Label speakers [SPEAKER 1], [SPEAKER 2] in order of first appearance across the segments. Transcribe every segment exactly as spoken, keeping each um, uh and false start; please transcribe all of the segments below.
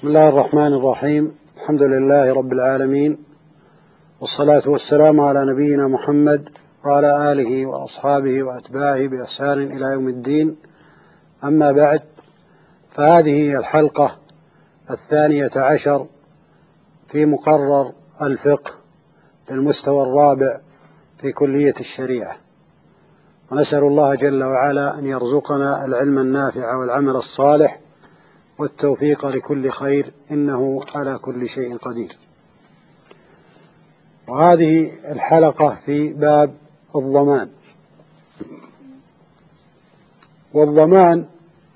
[SPEAKER 1] بسم الله الرحمن الرحيم. الحمد لله رب العالمين، والصلاة والسلام على نبينا محمد وعلى آله وأصحابه وأتباعه بإحسان إلى يوم الدين. أما بعد، فهذه الحلقة الثانية عشر في مقرر الفقه للمستوى الرابع في كلية الشريعة، ونسأل الله جل وعلا أن يرزقنا العلم النافع والعمل الصالح والتوفيق لكل خير، إنه على كل شيء قدير. وهذه الحلقة في باب الضمان. والضمان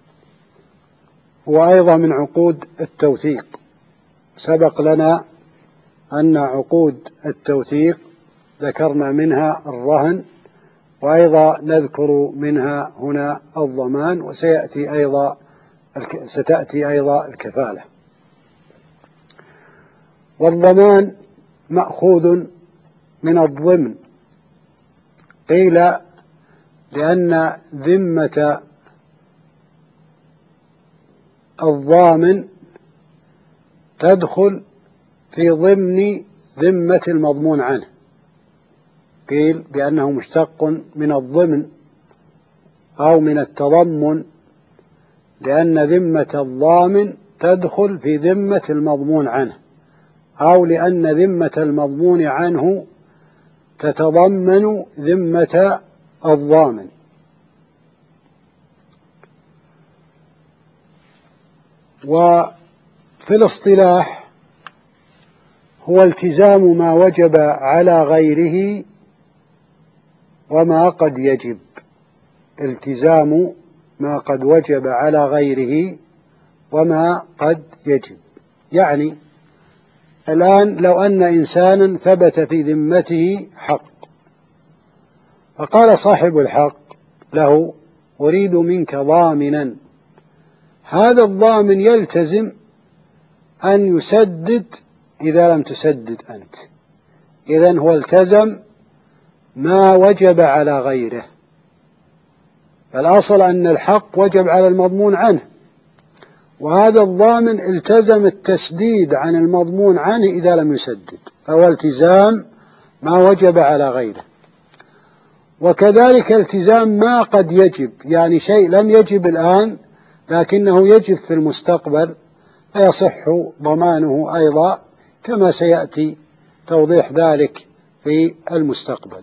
[SPEAKER 1] هو أيضا من عقود التوثيق. سبق لنا أن عقود التوثيق ذكرنا منها الرهن، وأيضا نذكر منها هنا الضمان، وسيأتي أيضا ستأتي أيضا الكفالة. والضمان مأخوذ من الضمن، قيل لأن ذمة الضامن تدخل في ضمن ذمة المضمون عنه، قيل بأنه مشتق من الضمن أو من التضمن، لأن ذمة الضامن تدخل في ذمة المضمون عنه، أو لأن ذمة المضمون عنه تتضمن ذمة الضامن. وفي الاصطلاح هو التزام ما وجب على غيره وما قد يجب، التزام ما قد وجب على غيره وما قد يجب. يعني الآن لو أن إنسانا ثبت في ذمته حق، فقال صاحب الحق له: أريد منك ضامنا، هذا الضامن يلتزم أن يسدد إذا لم تسدد أنت، إذن هو التزم ما وجب على غيره. فالأصل أن الحق وجب على المضمون عنه، وهذا الضامن التزم التسديد عن المضمون عنه إذا لم يسدد، فهو التزام ما وجب على غيره. وكذلك التزام ما قد يجب، يعني شيء لم يجب الآن لكنه يجب في المستقبل، فيصح ضمانه أيضا، كما سيأتي توضيح ذلك في المستقبل.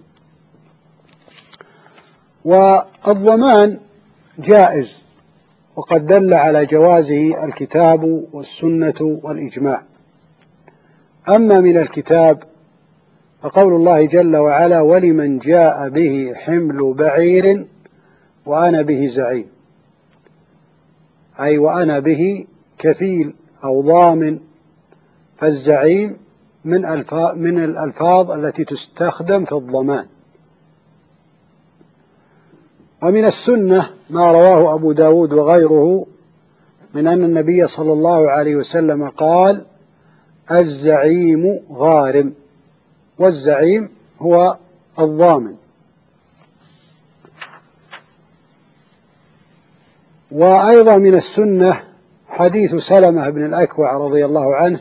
[SPEAKER 1] والضمان جائز، وقد دل على جوازه الكتاب والسنة والإجماع. أما من الكتاب فقول الله جل وعلا: ولمن جاء به حمل بعير وأنا به زعيم، أي وأنا به كفيل أو ضامن. فالزعيم من الفاظ من الألفاظ التي تستخدم في الضمان. ومن السنة ما رواه أبو داود وغيره من أن النبي صلى الله عليه وسلم قال: الزعيم غارم. والزعيم هو الضامن. وأيضا من السنة حديث سلمة بن الأكوع رضي الله عنه،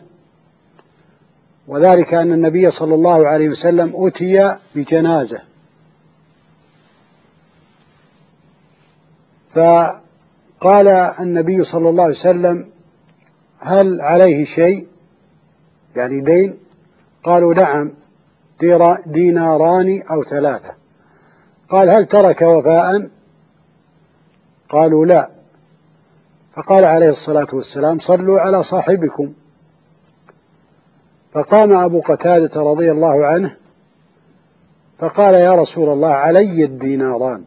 [SPEAKER 1] وذلك أن النبي صلى الله عليه وسلم أتي بجنازة، فقال النبي صلى الله عليه وسلم: هل عليه شيء، يعني دين؟ قالوا: نعم، ديناران أو ثلاثة. قال: هل ترك وفاء؟ قالوا: لا. فقال عليه الصلاة والسلام: صلوا على صاحبكم. فقام أبو قتادة رضي الله عنه فقال: يا رسول الله، علي الديناران.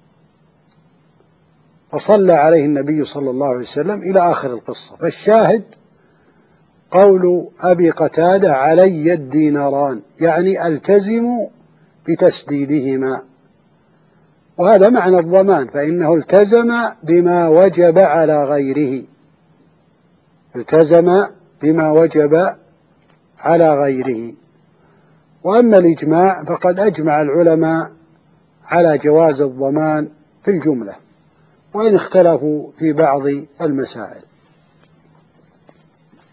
[SPEAKER 1] فصلى عليه النبي صلى الله عليه وسلم إلى آخر القصة. فالشاهد قول أبي قتادة: علي الديناران، يعني ألتزم بتسديدهما. وهذا معنى الضمان، فإنه التزم بما وجب على غيره، التزم بما وجب على غيره. وأما الإجماع فقد أجمع العلماء على جواز الضمان في الجملة، وإن اختلفوا في بعض المسائل.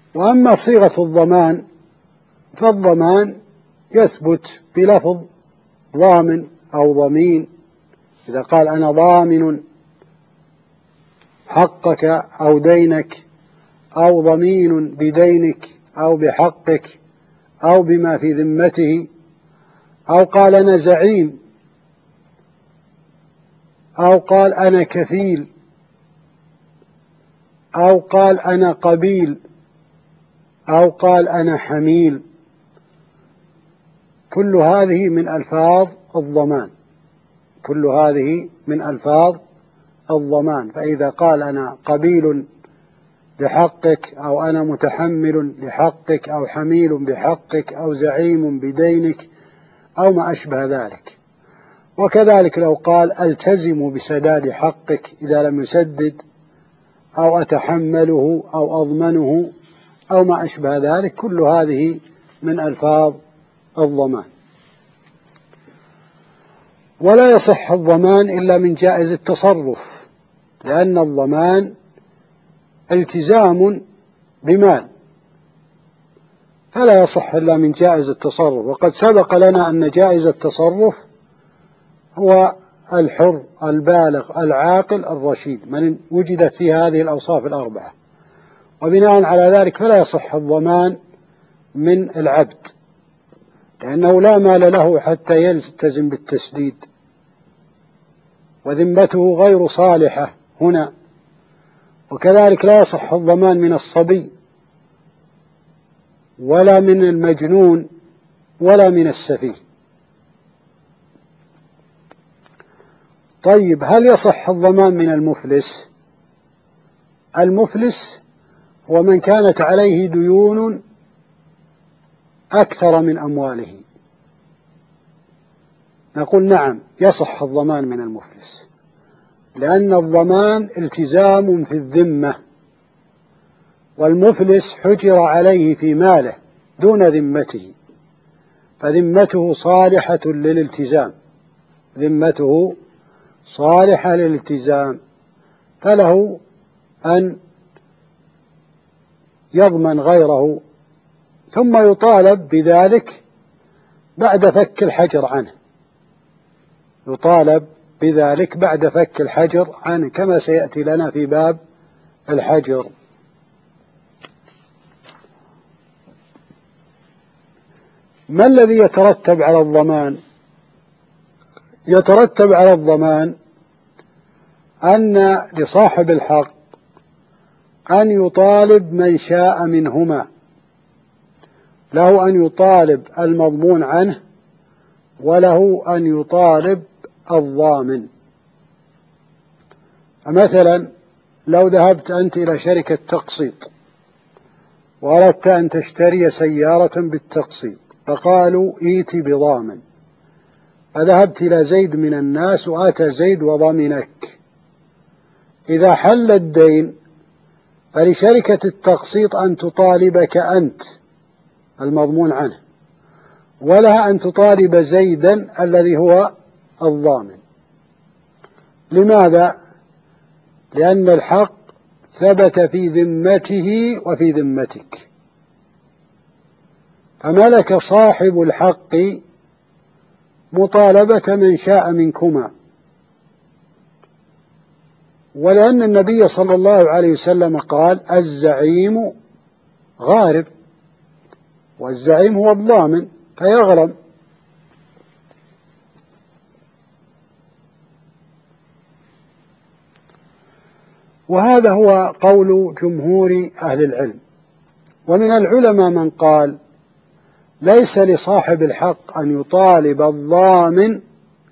[SPEAKER 1] وأما صيغة الضمان فالضمان يثبت بلفظ ضامن أو ضمين، إذا قال أنا ضامن حقك أو دينك، أو ضمين بدينك أو بحقك أو بما في ذمته، أو قال أنا زعيم، أو قال أنا كفيل، أو قال أنا قبيل، أو قال أنا حميل. كل هذه من ألفاظ الضمان، كل هذه من ألفاظ الضمان. فإذا قال أنا قبيل بحقك، أو أنا متحمل لحقك، أو حميل بحقك، أو زعيم بدينك، أو ما أشبه ذلك. وكذلك لو قال ألتزم بسداد حقك إذا لم يسدد، أو أتحمله، أو أضمنه، أو ما أشبه ذلك، كل هذه من ألفاظ الضمان. ولا يصح الضمان إلا من جائز التصرف، لأن الضمان التزام بمال، فلا يصح إلا من جائز التصرف. وقد سبق لنا أن جائز التصرف هو الحر البالغ العاقل الرشيد، من وجدت في هذه الأوصاف الأربعة. وبناء على ذلك فلا يصح الضمان من العبد، لأنه لا مال له حتى يلتزم بالتسديد، وذمته غير صالحة هنا. وكذلك لا يصح الضمان من الصبي، ولا من المجنون، ولا من السفيه. طيب، هل يصح الضمان من المفلس؟ المفلس هو من كانت عليه ديون أكثر من أمواله. نقول نعم يصح الضمان من المفلس، لأن الضمان التزام في الذمة، والمفلس حجر عليه في ماله دون ذمته، فذمته صالحة للالتزام، ذمته صالحة للالتزام، فله أن يضمن غيره، ثم يطالب بذلك بعد فك الحجر عنه، يطالب بذلك بعد فك الحجر عنه، كما سيأتي لنا في باب الحجر. ما الذي يترتب على الضمان؟ يترتب على الضمان أن لصاحب الحق أن يطالب من شاء منهما، له أن يطالب المضمون عنه، وله أن يطالب الضامن. مثلا لو ذهبت أنت إلى شركة تقسيط وأردت أن تشتري سيارة بالتقسيط، فقالوا ائت بضامن، فذهبت إلى زيد من الناس وآتى زيد وضمنك. إذا حل الدين فلشركة التقسيط أن تطالبك أنت المضمون عنه، ولها أن تطالب زيدا الذي هو الضامن. لماذا؟ لأن الحق ثبت في ذمته وفي ذمتك، فملك صاحب الحق مطالبة من شاء منكما. ولأن النبي صلى الله عليه وسلم قال الزعيم غارب، والزعيم هو الضامن فيغرم. وهذا هو قول جمهور أهل العلم. ومن العلماء من قال ليس لصاحب الحق أن يطالب الضامن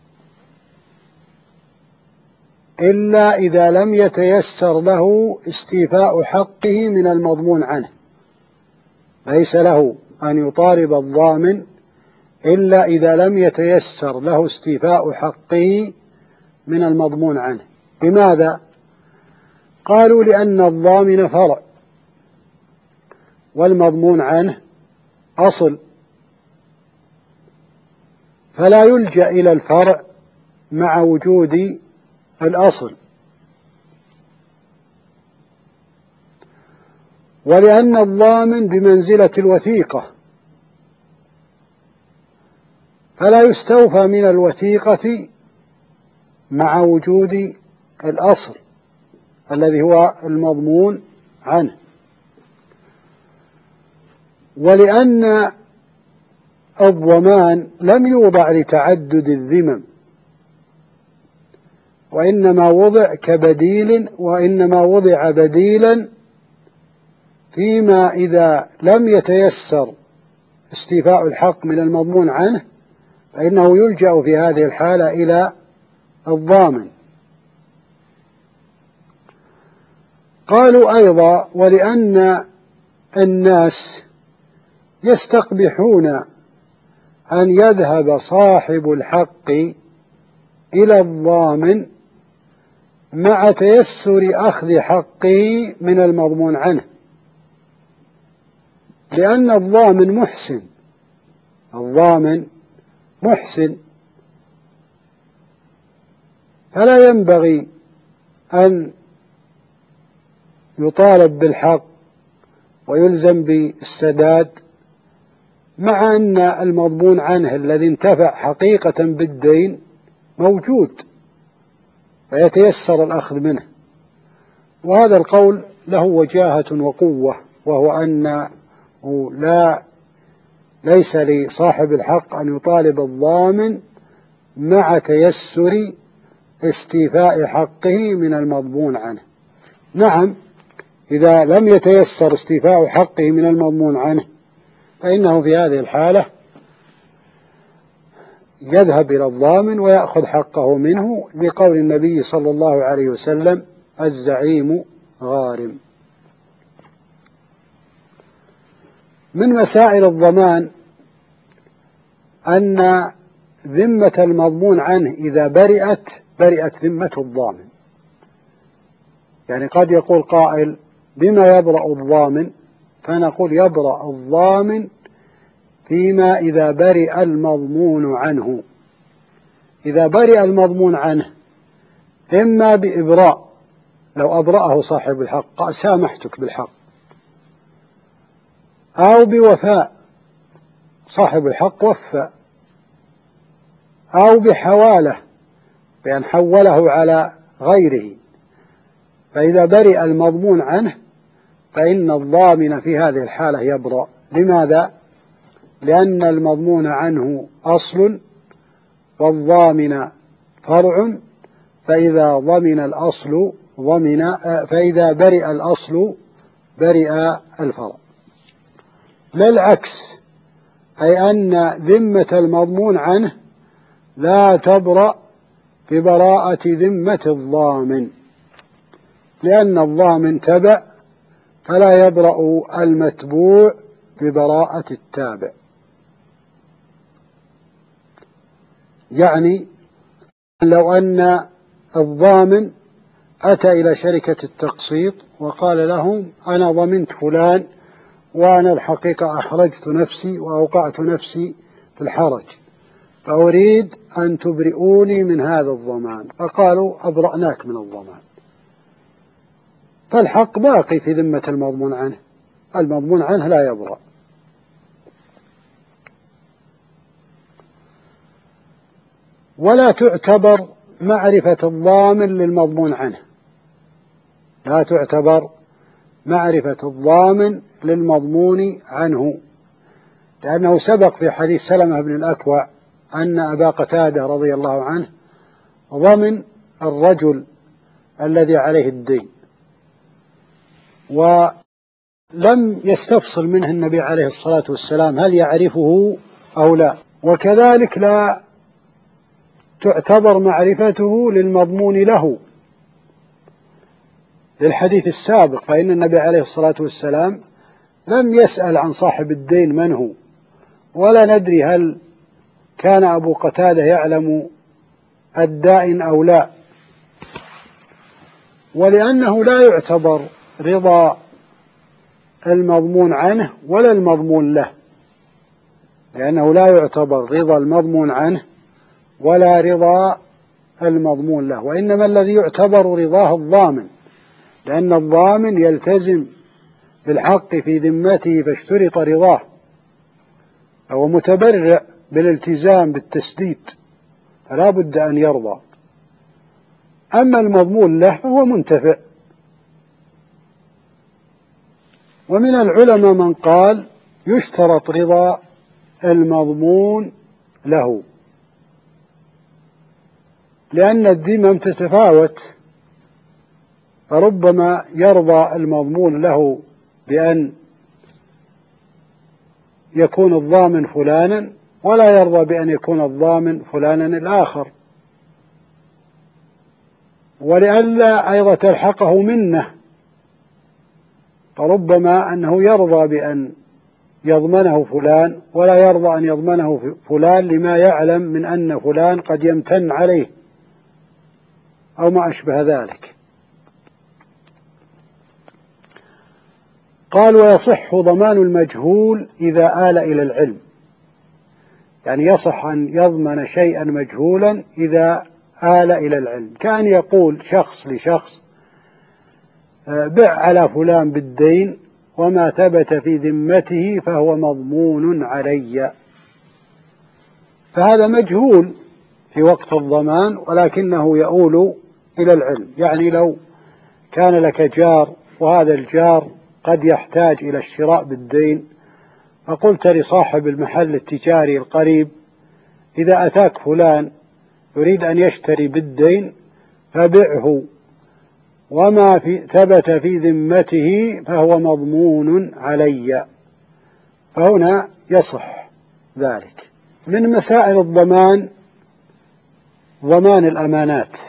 [SPEAKER 1] إلا إذا لم يتيسر له استيفاء حقه من المضمون عنه، ليس له أن يطالب الضامن إلا إذا لم يتيسر له استيفاء حقه من المضمون عنه. لماذا؟ قالوا لأن الضامن فرع والمضمون عنه أصل، فلا يلجأ إلى الفرع مع وجود الأصل. ولأن الضامن بمنزلة الوثيقة، فلا يستوفى من الوثيقة مع وجود الأصل الذي هو المضمون عنه. ولأن الضمان لم يوضع لتعدد الذمم، وإنما وضع كبديل وإنما وضع بديلا فيما إذا لم يتيسر استيفاء الحق من المضمون عنه، فإنه يلجأ في هذه الحالة إلى الضامن. قالوا أيضا: ولأن الناس يستقبحون أن يذهب صاحب الحق إلى الضامن مع تيسر أخذ حقه من المضمون عنه، لأن الضامن محسن الضامن محسن فلا ينبغي أن يطالب بالحق ويلزم بالسداد، مع أن المضمون عنه الذي انتفع حقيقة بالدين موجود فيتيسر الأخذ منه. وهذا القول له وجاهة وقوة، وهو أنه لا ليس لصاحب الحق أن يطالب الضامن مع تيسر استيفاء حقه من المضمون عنه. نعم، إذا لم يتيسر استيفاء حقه من المضمون عنه فإنه في هذه الحالة يذهب إلى الضامن ويأخذ حقه منه، لقول النبي صلى الله عليه وسلم: الزعيم غارم. من مسائل الضمان أن ذمة المضمون عنه إذا برئت برئت ذمة الضامن. يعني قد يقول قائل: بما يبرأ الضامن؟ فنقول: يبرأ الضامن فيما إذا برئ المضمون عنه. إذا برئ المضمون عنه إما بإبراء، لو أبرأه صاحب الحق قال: سامحتك بالحق، أو بوفاء، صاحب الحق وفى، أو بحوالة، بأن حوله على غيره. فإذا برئ المضمون عنه فإن الضامن في هذه الحالة يبرأ. لماذا؟ لأن المضمون عنه أصل والضامن فرع، فإذا ضمن الأصل ضمن فإذا برئ الأصل برئ الفرع. لا العكس، أي أن ذمة المضمون عنه لا تبرأ ببراءة ذمة الضامن، لأن الضامن تبع، فلا يبرأ المتبوع ببراءة التابع. يعني لو أن الضامن أتى إلى شركة التقسيط وقال لهم: أنا ضمنت فلان، وأنا الحقيقة أحرجت نفسي وأوقعت نفسي في الحرج، فأريد أن تبرئوني من هذا الضمان. فقالوا: أبرأناك من الضمان. فالحق باقي في ذمة المضمون عنه، المضمون عنه لا يبرأ. ولا تعتبر معرفة الضامن للمضمون عنه، لا تعتبر معرفة الضامن للمضمون عنه، لأنه سبق في حديث سلمة بن الأكوع أن أبا قتادة رضي الله عنه ضمن الرجل الذي عليه الدين، ولم يستفصل منه النبي عليه الصلاة والسلام هل يعرفه أو لا. وكذلك لا تعتبر معرفته للمضمون له، للحديث السابق، فإن النبي عليه الصلاة والسلام لم يسأل عن صاحب الدين من هو، ولا ندري هل كان أبو قتادة يعلم الدائن أو لا. ولأنه لا يعتبر رضا المضمون عنه ولا المضمون له، لأنه لا يعتبر رضا المضمون عنه ولا رضا المضمون له، وإنما الذي يعتبر رضاه الضامن، لأن الضامن يلتزم بالحق في ذمته فاشترط رضاه، فهو متبرع بالالتزام بالتسديد فلا بد أن يرضى. أما المضمون له فهو منتفع. ومن العلماء من قال يشترط رضا المضمون له، لأن الذمم تتفاوت، فربما يرضى المضمون له بأن يكون الضامن فلانا، ولا يرضى بأن يكون الضامن فلانا الآخر، ولئلا أيضا تلحقه منه، فربما أنه يرضى بأن يضمنه فلان ولا يرضى أن يضمنه فلان لما يعلم من أن فلان قد يمتن عليه أو ما أشبه ذلك. قال ويصح ضمان المجهول إذا آل إلى العلم، يعني يصح أن يضمن شيئا مجهولا إذا آل إلى العلم، كأن يقول شخص لشخص بع على فلان بالدين وما ثبت في ذمته فهو مضمون علي، فهذا مجهول في وقت الضمان ولكنه يؤول إلى العلم. يعني لو كان لك جار وهذا الجار قد يحتاج إلى الشراء بالدين، فقلت لصاحب المحل التجاري القريب إذا أتاك فلان يريد أن يشتري بالدين فبعه وما في ثبت في ذمته فهو مضمون علي، فهنا يصح ذلك. من مسائل الضمان ضمان الأمانات،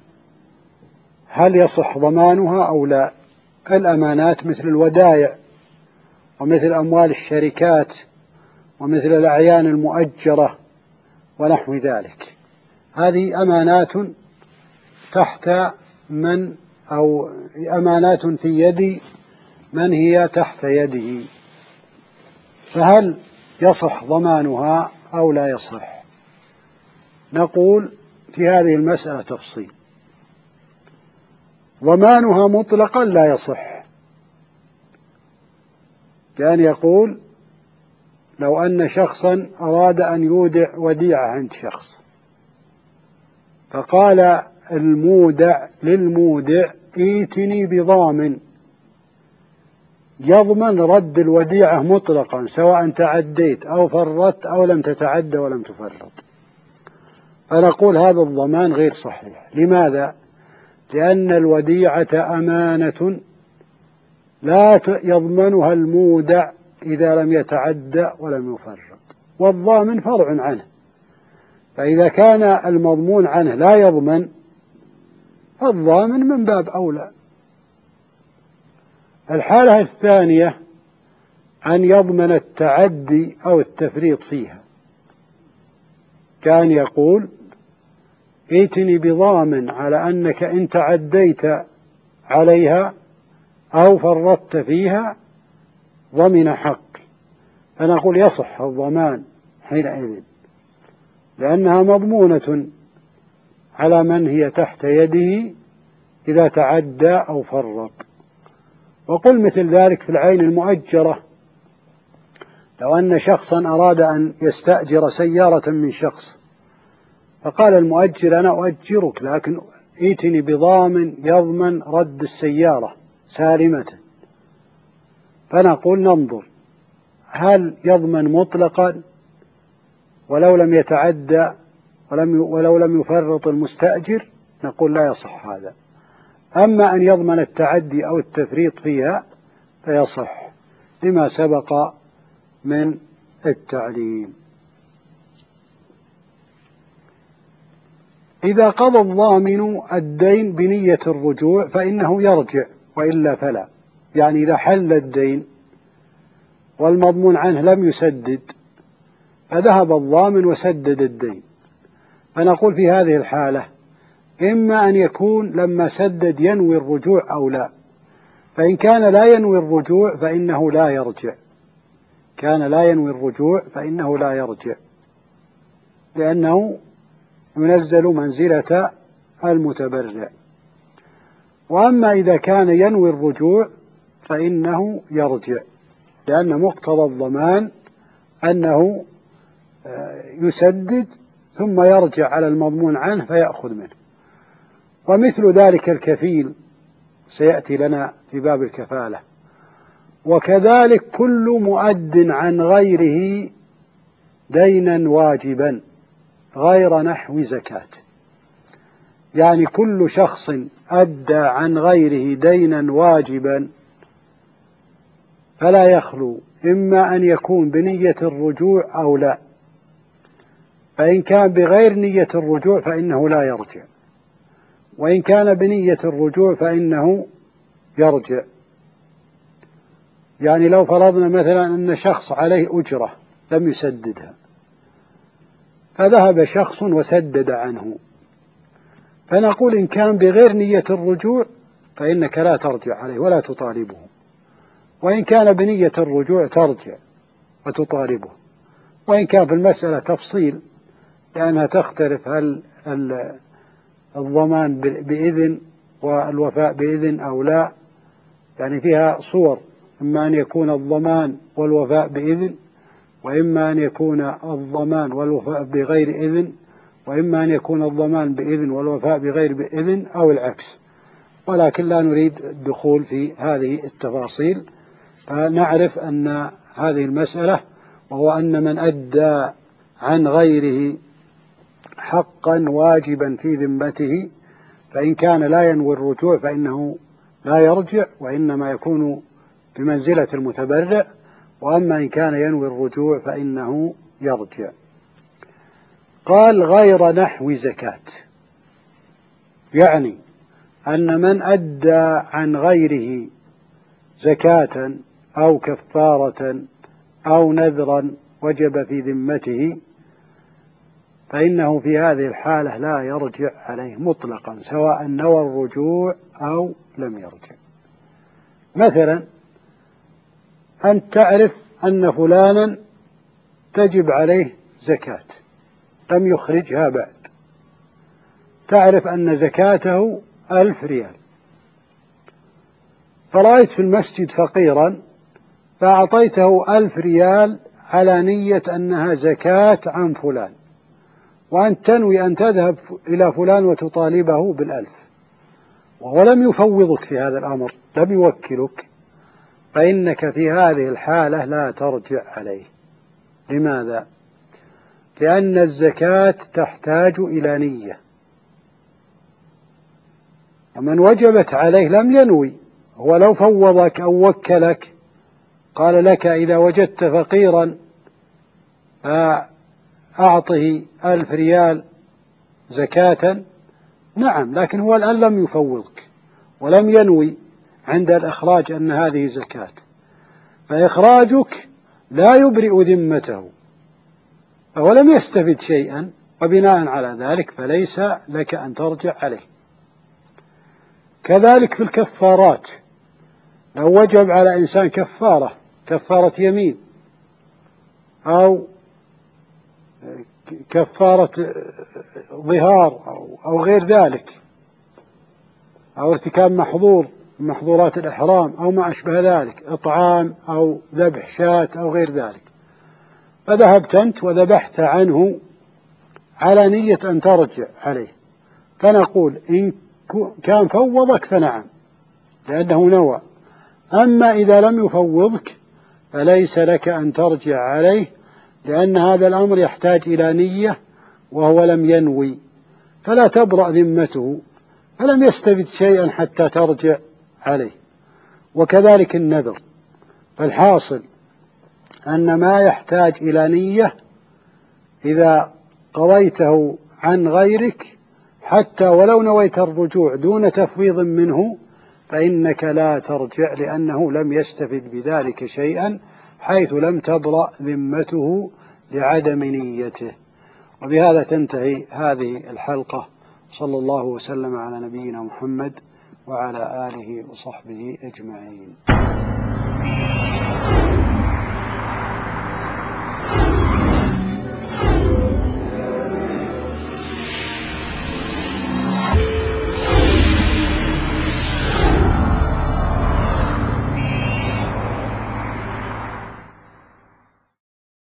[SPEAKER 1] هل يصح ضمانها أو لا؟ الأمانات مثل الودائع ومثل أموال الشركات ومثل الأعيان المؤجرة ونحو ذلك، هذه أمانات تحت من أو أمانات في يد من هي تحت يده، فهل يصح ضمانها أو لا يصح؟ نقول في هذه المسألة تفصيل. ضمانها مطلقا لا يصح، كان يقول لو أن شخصا أراد أن يودع وديعة عند شخص، فقال المودع للمودع ائتني بضامن يضمن رد الوديعة مطلقا سواء تعديت أو فرطت أو لم تتعد ولم تفرط، فنقول هذا الضمان غير صحيح. لماذا؟ لأن الوديعة أمانة لا يضمنها المودع إذا لم يتعدى ولم يفرط، والضامن فرع عنه، فإذا كان المضمون عنه لا يضمن فالضامن من باب أولى. الحالة الثانية أن يضمن التعدي أو التفريط فيها، كان يقول ائتني بضامن على أنك إن تعديت عليها أو فرطت فيها ضمن حق، فنقول يصح الضمان حينئذ لأنها مضمونة على من هي تحت يده إذا تعدى أو فرط. وقل مثل ذلك في العين المؤجرة، لو أن شخصا أراد أن يستأجر سيارة من شخص فقال المؤجر أنا أؤجرك لكن ائتني بضامن يضمن رد السيارة سالمة، فنقول ننظر هل يضمن مطلقا ولو لم يتعدى ولم ولو لم يفرط المستأجر، نقول لا يصح هذا. أما أن يضمن التعدي أو التفريط فيها فيصح لما سبق من التعليم. إذا قضى الضامن الدين بنية الرجوع فإنه يرجع وإلا فلا، يعني إذا حل الدين والمضمون عنه لم يسدد فذهب الضامن وسدد الدين، فنقول في هذه الحالة إما أن يكون لما سدد ينوي الرجوع أو لا، فإن كان لا ينوي الرجوع فإنه لا يرجع، كان لا ينوي الرجوع فإنه لا يرجع لأنه ينزل منزلة المتبرع. وأما إذا كان ينوي الرجوع فإنه يرجع، لأن مقتضى الضمان أنه يسدد ثم يرجع على المضمون عنه فيأخذ منه. ومثل ذلك الكفيل سيأتي لنا في باب الكفالة. وكذلك كل مؤد عن غيره دينا واجبا غير نحو زكاة، يعني كل شخص أدى عن غيره دينا واجبا فلا يخلو إما أن يكون بنية الرجوع أو لا، فإن كان بغير نية الرجوع فإنه لا يرجع، وإن كان بنية الرجوع فإنه يرجع. يعني لو فرضنا مثلا أن شخص عليه أجرة لم يسددها، فذهب شخص وسدد عنه، فنقول إن كان بغير نية الرجوع فإنك لا ترجع عليه ولا تطالبه، وإن كان بنية الرجوع ترجع وتطالبه. وإن كان في المسألة تفصيل لأنها تختلف، هل الضمان بإذن والوفاء بإذن أو لا، يعني فيها صور، إما أن يكون الضمان والوفاء بإذن، وإما أن يكون الضمان والوفاء بغير إذن، وإما أن يكون الضمان بإذن والوفاء بغير بإذن، أو العكس. ولكن لا نريد الدخول في هذه التفاصيل، فنعرف أن هذه المسألة، وهو أن من أدى عن غيره حقا واجبا في ذمته فإن كان لا ينوي الرجوع فإنه لا يرجع، وإنما يكون بمنزلة المتبرع، وأما إن كان ينوي الرجوع فإنه يرجع. قال غير نحو زكاة، يعني أن من أدى عن غيره زكاة أو كفارة أو نذرا وجب في ذمته فإنه في هذه الحالة لا يرجع عليه مطلقا، سواء نوى الرجوع أو لم يرجع. مثلا أن تعرف أن فلانا تجب عليه زكاة لم يخرجها بعد، تعرف أن زكاته ألف ريال، فرأيت في المسجد فقيرا فأعطيته ألف ريال على نية أنها زكاة عن فلان، وأن تنوي أن تذهب إلى فلان وتطالبه بالألف، وهو لم يفوضك في هذا الأمر، لم يوكلك، فإنك في هذه الحالة لا ترجع عليه. لماذا؟ لأن الزكاة تحتاج إلى نية، ومن وجبت عليه لم ينوي. هو لو فوضك أو وكلك قال لك إذا وجدت فقيرا فأعطه ألف ريال زكاة، نعم، لكن هو الآن لم يفوضك ولم ينوي عند الإخراج أن هذه زكاة، فإخراجك لا يبرئ ذمته، فهو لم يستفد شيئا، وبناء على ذلك فليس لك أن ترجع عليه. كذلك في الكفارات، لو وجب على إنسان كفارة كفارة يمين أو كفارة ظهار أو غير ذلك، أو ارتكاب محظور من محظورات الإحرام أو ما أشبه ذلك، إطعام أو ذبح شاة أو غير ذلك، فذهبت أنت وذبحت عنه على نية أن ترجع عليه، فنقول إن كان فوضك فنعم لأنه نوى، أما إذا لم يفوضك فليس لك أن ترجع عليه، لأن هذا الأمر يحتاج إلى نية وهو لم ينوي، فلا تبرأ ذمته، فلم يستفد شيئا حتى ترجع عليه. وكذلك النذر، فالحاصل أن ما يحتاج إلى نية إذا قضيته عن غيرك حتى ولو نويت الرجوع دون تفويض منه فإنك لا ترجع، لأنه لم يستفد بذلك شيئا حيث لم تبرأ ذمته لعدم نيته. وبهذا تنتهي هذه الحلقة، صلى الله وسلم على نبينا محمد وعلى آله وصحبه أجمعين.